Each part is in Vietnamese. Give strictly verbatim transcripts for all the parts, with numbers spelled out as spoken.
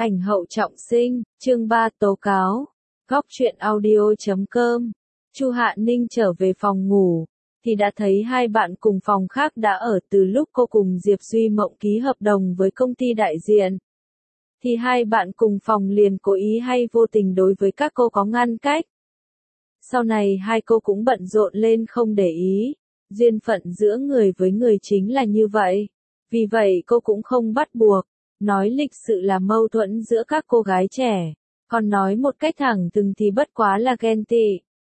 Ảnh hậu trọng sinh, chương ba tố cáo. Góc truyện audio chấm com. Chu Hạ Ninh trở về phòng ngủ, thì đã thấy hai bạn cùng phòng khác đã ở từ lúc cô cùng Diệp Duy Mộng ký hợp đồng với công ty đại diện. Thì hai bạn cùng phòng liền cố ý hay vô tình đối với các cô có ngăn cách. Sau này hai cô cũng bận rộn lên không để ý, duyên phận giữa người với người chính là như vậy. Vì vậy cô cũng không bắt buộc. Nói lịch sự là mâu thuẫn giữa các cô gái trẻ, còn nói một cách thẳng thừng thì bất quá là ghen tị.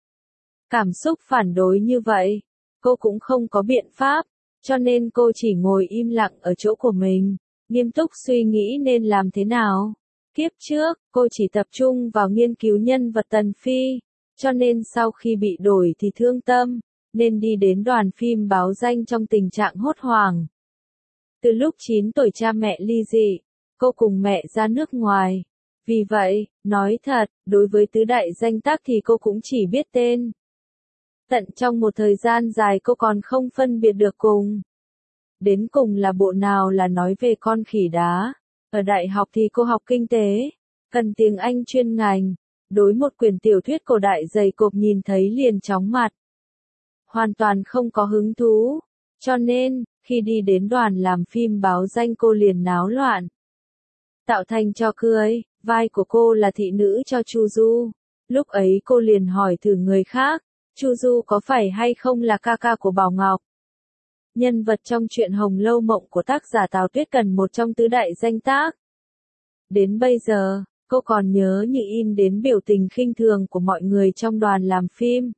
Cảm xúc phản đối như vậy, cô cũng không có biện pháp, cho nên cô chỉ ngồi im lặng ở chỗ của mình, nghiêm túc suy nghĩ nên làm thế nào. Kiếp trước, cô chỉ tập trung vào nghiên cứu nhân vật Tần Phi, cho nên sau khi bị đổi thì thương tâm, nên đi đến đoàn phim báo danh trong tình trạng hốt hoảng. Từ lúc chín tuổi cha mẹ ly dị, cô cùng mẹ ra nước ngoài. Vì vậy, nói thật, đối với tứ đại danh tác thì cô cũng chỉ biết tên. Tận trong một thời gian dài cô còn không phân biệt được cùng. Đến cùng là bộ nào là nói về con khỉ đá. Ở đại học thì cô học kinh tế, cần tiếng Anh chuyên ngành. Đối một quyển tiểu thuyết cổ đại dày cộp nhìn thấy liền chóng mặt. Hoàn toàn không có hứng thú. Cho nên, khi đi đến đoàn làm phim báo danh cô liền náo loạn. Tạo thành trò cười, vai của cô là thị nữ cho Chu Du. Lúc ấy cô liền hỏi thử người khác, Chu Du có phải hay không là ca ca của Bảo Ngọc. Nhân vật trong truyện Hồng Lâu Mộng của tác giả Tào Tuyết Cần một trong tứ đại danh tác. Đến bây giờ, cô còn nhớ như in đến biểu tình khinh thường của mọi người trong đoàn làm phim.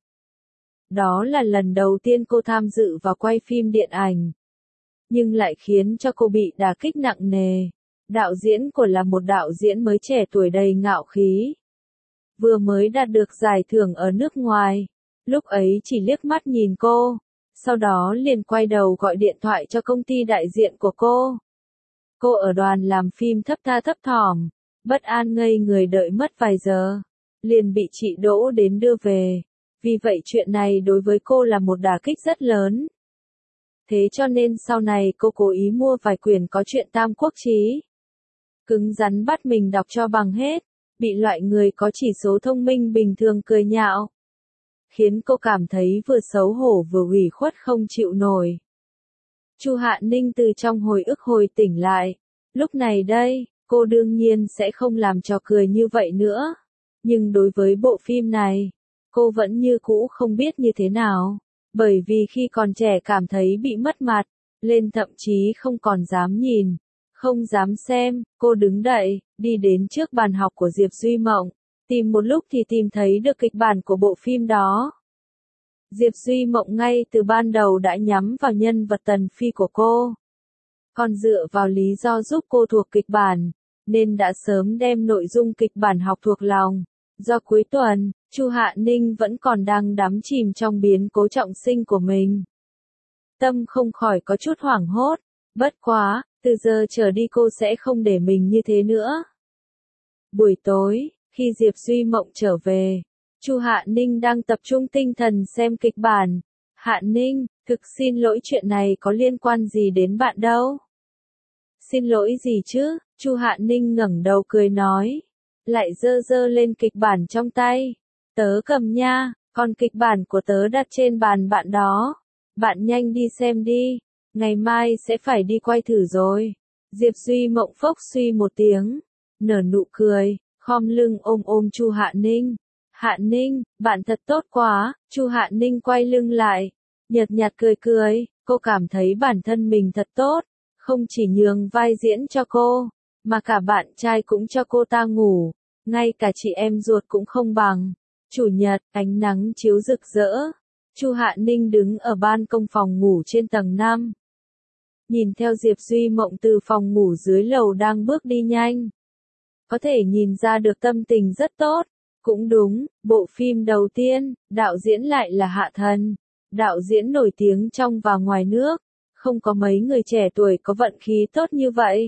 Đó là lần đầu tiên cô tham dự vào quay phim điện ảnh. Nhưng lại khiến cho cô bị đả kích nặng nề. Đạo diễn của là một đạo diễn mới trẻ tuổi đầy ngạo khí. Vừa mới đạt được giải thưởng ở nước ngoài. Lúc ấy chỉ liếc mắt nhìn cô. Sau đó liền quay đầu gọi điện thoại cho công ty đại diện của cô. Cô ở đoàn làm phim thấp tha thấp thỏm. Bất an ngây người đợi mất vài giờ. Liền bị chị Đỗ đến đưa về. Vì vậy chuyện này đối với cô là một đả kích rất lớn. Thế cho nên sau này cô cố ý mua vài quyển có truyện Tam Quốc Chí. Cứng rắn bắt mình đọc cho bằng hết, bị loại người có chỉ số thông minh bình thường cười nhạo. Khiến cô cảm thấy vừa xấu hổ vừa ủy khuất không chịu nổi. Chu Hạ Ninh từ trong hồi ức hồi tỉnh lại. Lúc này đây, cô đương nhiên sẽ không làm trò cười như vậy nữa. Nhưng đối với bộ phim này, cô vẫn như cũ không biết như thế nào. Bởi vì khi còn trẻ cảm thấy bị mất mặt, lên thậm chí không còn dám nhìn, không dám xem, cô đứng dậy, đi đến trước bàn học của Diệp Duy Mộng, tìm một lúc thì tìm thấy được kịch bản của bộ phim đó. Diệp Duy Mộng ngay từ ban đầu đã nhắm vào nhân vật Tần Phi của cô. Còn dựa vào lý do giúp cô thuộc kịch bản, nên đã sớm đem nội dung kịch bản học thuộc lòng. Do cuối tuần, Chu Hạ Ninh vẫn còn đang đắm chìm trong biến cố trọng sinh của mình. Tâm không khỏi có chút hoảng hốt, bất quá, từ giờ trở đi cô sẽ không để mình như thế nữa. Buổi tối, khi Diệp Duy Mộng trở về, Chu Hạ Ninh đang tập trung tinh thần xem kịch bản. Hạ Ninh, thực xin lỗi chuyện này có liên quan gì đến bạn đâu. Xin lỗi gì chứ, Chu Hạ Ninh ngẩng đầu cười nói. Lại dơ dơ lên kịch bản trong tay. Tớ cầm nha, còn kịch bản của tớ đặt trên bàn bạn đó. Bạn nhanh đi xem đi, ngày mai sẽ phải đi quay thử rồi. Diệp Duy Mộng phốc suy một tiếng, nở nụ cười, khom lưng ôm ôm Chu Hạ Ninh. Hạ Ninh, bạn thật tốt quá. Chu Hạ Ninh quay lưng lại, nhợt nhạt cười cười, cô cảm thấy bản thân mình thật tốt, không chỉ nhường vai diễn cho cô, mà cả bạn trai cũng cho cô ta ngủ, ngay cả chị em ruột cũng không bằng. Chủ nhật, ánh nắng chiếu rực rỡ. Chu Hạ Ninh đứng ở ban công phòng ngủ trên tầng năm. Nhìn theo Diệp Duy Mộng từ phòng ngủ dưới lầu đang bước đi nhanh. Có thể nhìn ra được tâm tình rất tốt. Cũng đúng, bộ phim đầu tiên, đạo diễn lại là Hạ Thần. Đạo diễn nổi tiếng trong và ngoài nước. Không có mấy người trẻ tuổi có vận khí tốt như vậy.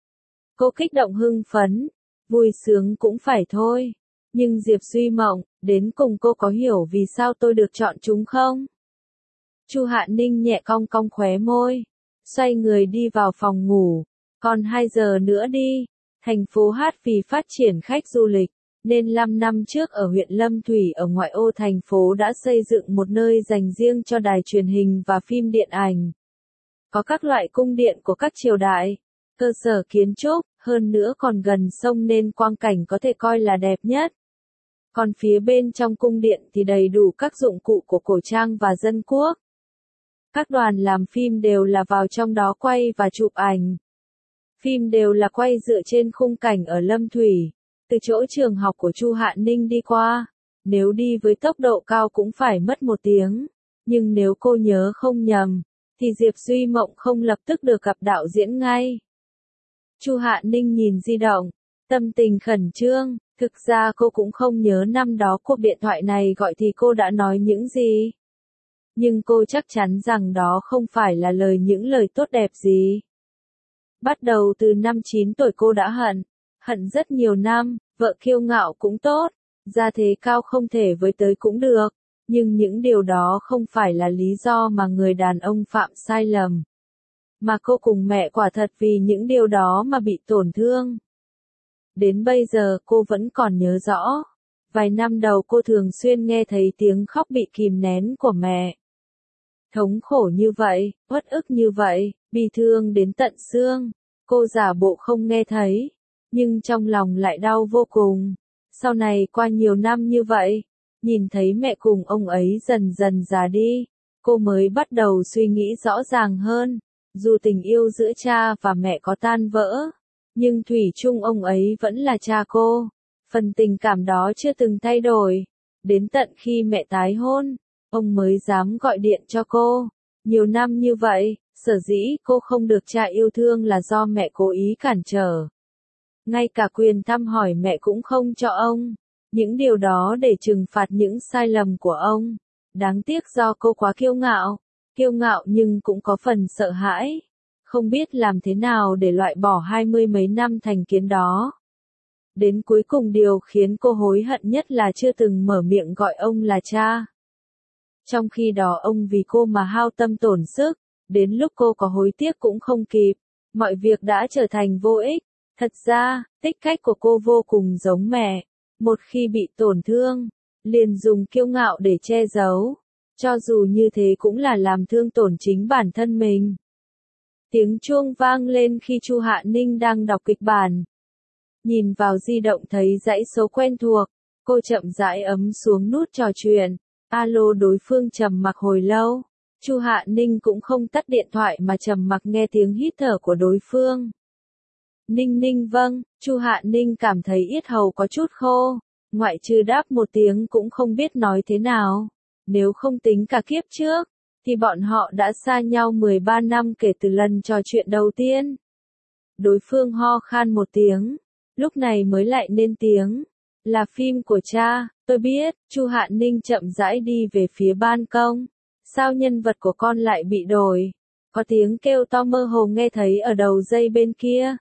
Cô kích động hưng phấn, vui sướng cũng phải thôi. Nhưng Diệp Duy Mộng, đến cùng cô có hiểu vì sao tôi được chọn chúng không? Chu Hạ Ninh nhẹ cong cong khóe môi, xoay người đi vào phòng ngủ. Còn hai giờ nữa đi, Thành phố hát vì phát triển khách du lịch, nên năm năm trước ở huyện Lâm Thủy ở ngoại ô thành phố đã xây dựng một nơi dành riêng cho đài truyền hình và phim điện ảnh. Có các loại cung điện của các triều đại, cơ sở kiến trúc, hơn nữa còn gần sông nên quang cảnh có thể coi là đẹp nhất. Còn phía bên trong cung điện thì đầy đủ các dụng cụ của cổ trang và dân quốc. Các đoàn làm phim đều là vào trong đó quay và chụp ảnh. Phim đều là quay dựa trên khung cảnh ở Lâm Thủy, từ chỗ trường học của Chu Hạ Ninh đi qua. Nếu đi với tốc độ cao cũng phải mất một tiếng. Nhưng nếu cô nhớ không nhầm, thì Diệp Duy Mộng không lập tức được gặp đạo diễn ngay. Chu Hạ Ninh nhìn di động, tâm tình khẩn trương, thực ra cô cũng không nhớ năm đó cuộc điện thoại này gọi thì cô đã nói những gì. Nhưng cô chắc chắn rằng đó không phải là lời những lời tốt đẹp gì. Bắt đầu từ năm chín tuổi cô đã hận, hận rất nhiều năm, vợ kiêu ngạo cũng tốt, gia thế cao không thể với tới cũng được, nhưng những điều đó không phải là lý do mà người đàn ông phạm sai lầm. Mà cô cùng mẹ quả thật vì những điều đó mà bị tổn thương. Đến bây giờ cô vẫn còn nhớ rõ. Vài năm đầu cô thường xuyên nghe thấy tiếng khóc bị kìm nén của mẹ. Thống khổ như vậy, uất ức như vậy, bi thương đến tận xương. Cô giả bộ không nghe thấy, nhưng trong lòng lại đau vô cùng. Sau này qua nhiều năm như vậy, nhìn thấy mẹ cùng ông ấy dần dần già đi, cô mới bắt đầu suy nghĩ rõ ràng hơn. Dù tình yêu giữa cha và mẹ có tan vỡ, nhưng thủy chung ông ấy vẫn là cha cô. Phần tình cảm đó chưa từng thay đổi. Đến tận khi mẹ tái hôn, ông mới dám gọi điện cho cô. Nhiều năm như vậy, sở dĩ cô không được cha yêu thương là do mẹ cố ý cản trở. Ngay cả quyền thăm hỏi mẹ cũng không cho ông. Những điều đó để trừng phạt những sai lầm của ông. Đáng tiếc do cô quá kiêu ngạo. Kiêu ngạo nhưng cũng có phần sợ hãi. Không biết làm thế nào để loại bỏ hai mươi mấy năm thành kiến đó. Đến cuối cùng điều khiến cô hối hận nhất là chưa từng mở miệng gọi ông là cha. Trong khi đó ông vì cô mà hao tâm tổn sức, đến lúc cô có hối tiếc cũng không kịp, mọi việc đã trở thành vô ích. Thật ra, tính cách của cô vô cùng giống mẹ, một khi bị tổn thương, liền dùng kiêu ngạo để che giấu, cho dù như thế cũng là làm thương tổn chính bản thân mình. Tiếng chuông vang lên khi Chu Hạ Ninh đang đọc kịch bản. Nhìn vào di động thấy dãy số quen thuộc, cô chậm rãi ấm xuống nút trò chuyện. Alo, đối phương trầm mặc hồi lâu. Chu Hạ Ninh cũng không tắt điện thoại mà trầm mặc nghe tiếng hít thở của đối phương. Ninh Ninh vâng, Chu Hạ Ninh cảm thấy yết hầu có chút khô, ngoại trừ đáp một tiếng cũng không biết nói thế nào. Nếu không tính cả kiếp trước, thì bọn họ đã xa nhau mười ba năm kể từ lần trò chuyện đầu tiên. Đối phương ho khan một tiếng, lúc này mới lại lên tiếng. Là phim của cha, tôi biết. Chu Hạ Ninh chậm rãi đi về phía ban công. Sao nhân vật của con lại bị đổi? Có tiếng kêu to mơ hồ nghe thấy ở đầu dây bên kia.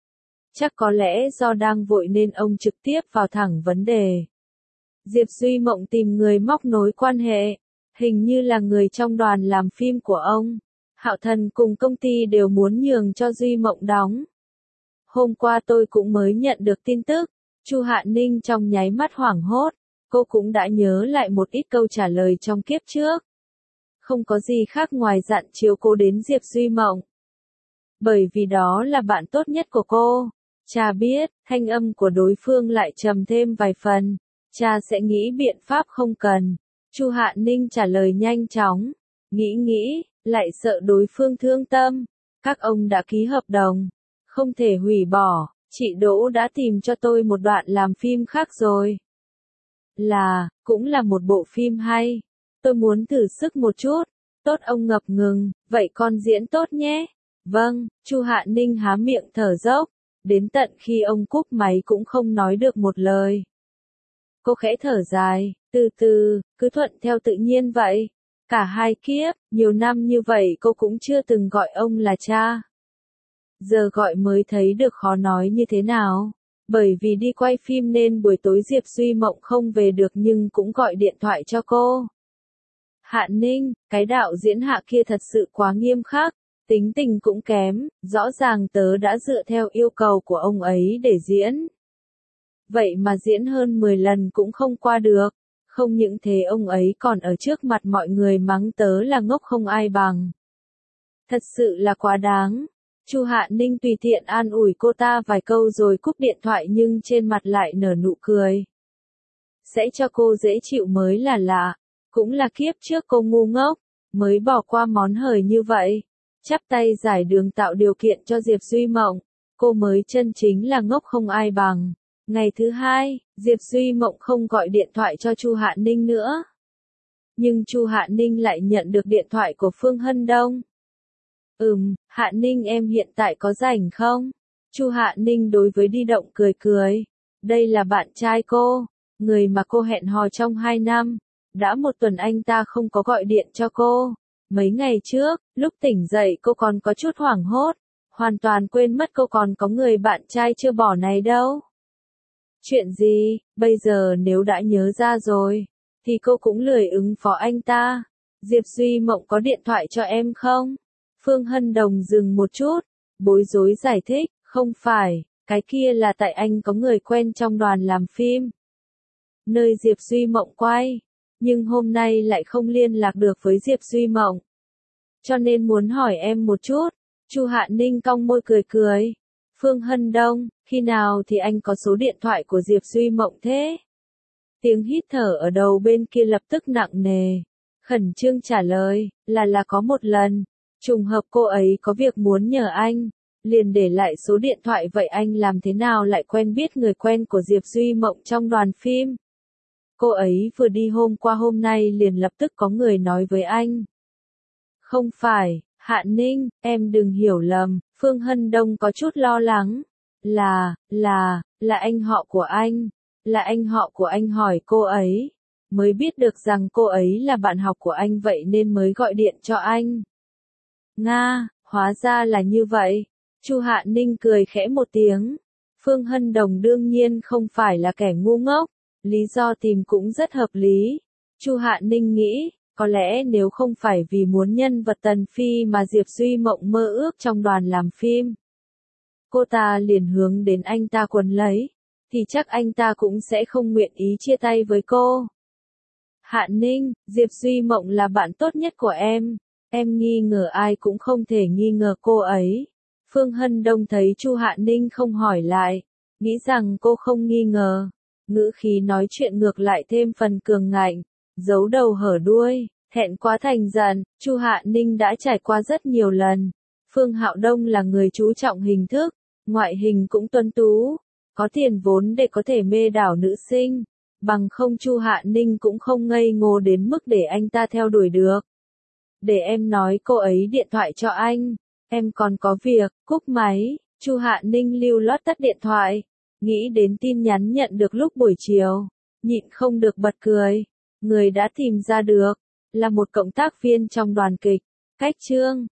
Chắc có lẽ do đang vội nên ông trực tiếp vào thẳng vấn đề. Diệp Duy Mộng tìm người móc nối quan hệ, hình như là người trong đoàn làm phim của ông. Hạo Thần cùng công ty đều muốn nhường cho Duy Mộng đóng. Hôm qua tôi cũng mới nhận được tin tức. Chu Hạ Ninh trong nháy mắt hoảng hốt, cô cũng đã nhớ lại một ít câu trả lời trong kiếp trước. Không có gì khác ngoài dặn chiếu cố đến Diệp Duy Mộng. Bởi vì đó là bạn tốt nhất của cô. Cha biết, thanh âm của đối phương lại trầm thêm vài phần. Cha sẽ nghĩ biện pháp không cần. Chu Hạ Ninh trả lời nhanh chóng. Nghĩ nghĩ, lại sợ đối phương thương tâm. Các ông đã ký hợp đồng. Không thể hủy bỏ. Chị Đỗ đã tìm cho tôi một đoạn làm phim khác rồi. Là, cũng là một bộ phim hay. Tôi muốn thử sức một chút. Tốt, ông ngập ngừng, vậy con diễn tốt nhé. Vâng, Chu Hạ Ninh há miệng thở dốc. Đến tận khi ông cúp máy cũng không nói được một lời. Cô khẽ thở dài, từ từ, cứ thuận theo tự nhiên vậy. Cả hai kiếp, nhiều năm như vậy cô cũng chưa từng gọi ông là cha. Giờ gọi mới thấy được khó nói như thế nào. Bởi vì đi quay phim nên buổi tối Diệp Duy Mộng không về được nhưng cũng gọi điện thoại cho cô. Hạ Ninh, cái đạo diễn Hạ kia thật sự quá nghiêm khắc. tính tình cũng kém, rõ ràng tớ đã dựa theo yêu cầu của ông ấy để diễn. Vậy mà diễn hơn mười lần cũng không qua được, không những thế ông ấy còn ở trước mặt mọi người mắng tớ là ngốc không ai bằng. Thật sự là quá đáng. Chu Hạ Ninh tùy tiện an ủi cô ta vài câu rồi cúp điện thoại nhưng trên mặt lại nở nụ cười. Sẽ cho cô dễ chịu mới là lạ, cũng là kiếp trước cô ngu ngốc, mới bỏ qua món hời như vậy. Chắp tay giải đường tạo điều kiện cho Diệp Duy Mộng, cô mới chân chính là ngốc không ai bằng. Ngày thứ hai, Diệp Duy Mộng không gọi điện thoại cho Chu Hạ Ninh nữa. Nhưng Chu Hạ Ninh lại nhận được điện thoại của Phương Hân Đông. Ừm, Hạ Ninh em hiện tại có rảnh không? Chu Hạ Ninh đối với di động cười cười. Đây là bạn trai cô, người mà cô hẹn hò trong hai năm. Đã một tuần anh ta không có gọi điện cho cô. Mấy ngày trước, lúc tỉnh dậy cô còn có chút hoảng hốt. Hoàn toàn quên mất cô còn có người bạn trai chưa bỏ này đâu. Chuyện gì, bây giờ nếu đã nhớ ra rồi, thì cô cũng lười ứng phó anh ta. Diệp Duy Mộng có điện thoại cho em không? Phương Hân Đồng dừng một chút, bối rối giải thích, không phải, cái kia là tại anh có người quen trong đoàn làm phim. Nơi Diệp Duy Mộng quay, nhưng hôm nay lại không liên lạc được với Diệp Duy Mộng. Cho nên muốn hỏi em một chút. Chu Hạ Ninh cong môi cười cười. Phương Hân Đông, khi nào thì anh có số điện thoại của Diệp Duy Mộng thế? Tiếng hít thở ở đầu bên kia lập tức nặng nề. Khẩn trương trả lời, là là có một lần. Trùng hợp cô ấy có việc muốn nhờ anh. Liền để lại số điện thoại vậy anh làm thế nào lại quen biết người quen của Diệp Duy Mộng trong đoàn phim? Cô ấy vừa đi hôm qua hôm nay liền lập tức có người nói với anh. Không phải, Hạ Ninh, em đừng hiểu lầm, Phương Hân Đông có chút lo lắng. Là, là, là anh họ của anh. Là anh họ của anh hỏi cô ấy. Mới biết được rằng cô ấy là bạn học của anh vậy nên mới gọi điện cho anh. Nga, hóa ra là như vậy. Chu Hạ Ninh cười khẽ một tiếng. Phương Hân Đồng đương nhiên không phải là kẻ ngu ngốc. Lý do tìm cũng rất hợp lý. Chu Hạ Ninh nghĩ, có lẽ nếu không phải vì muốn nhân vật Tần Phi mà Diệp Duy Mộng mơ ước trong đoàn làm phim, cô ta liền hướng đến anh ta quấn lấy, thì chắc anh ta cũng sẽ không nguyện ý chia tay với cô. Hạ Ninh, Diệp Duy Mộng là bạn tốt nhất của em, em nghi ngờ ai cũng không thể nghi ngờ cô ấy. Phương Hân Đông thấy Chu Hạ Ninh không hỏi lại, nghĩ rằng cô không nghi ngờ, ngữ khí nói chuyện ngược lại thêm phần cường ngạnh, giấu đầu hở đuôi, thẹn quá thành giận. Chu Hạ Ninh đã trải qua rất nhiều lần. Phương Hạo Đông là người chú trọng hình thức, ngoại hình cũng tuấn tú, có tiền vốn để có thể mê đảo nữ sinh, bằng không Chu Hạ Ninh cũng không ngây ngô đến mức để anh ta theo đuổi được. Để em nói cô ấy điện thoại cho anh, em còn có việc, cúp máy. Chu Hạ Ninh lưu loát tắt điện thoại, nghĩ đến tin nhắn nhận được lúc buổi chiều, nhịn không được bật cười. Người đã tìm ra được, là một cộng tác viên trong đoàn kịch, cách chương.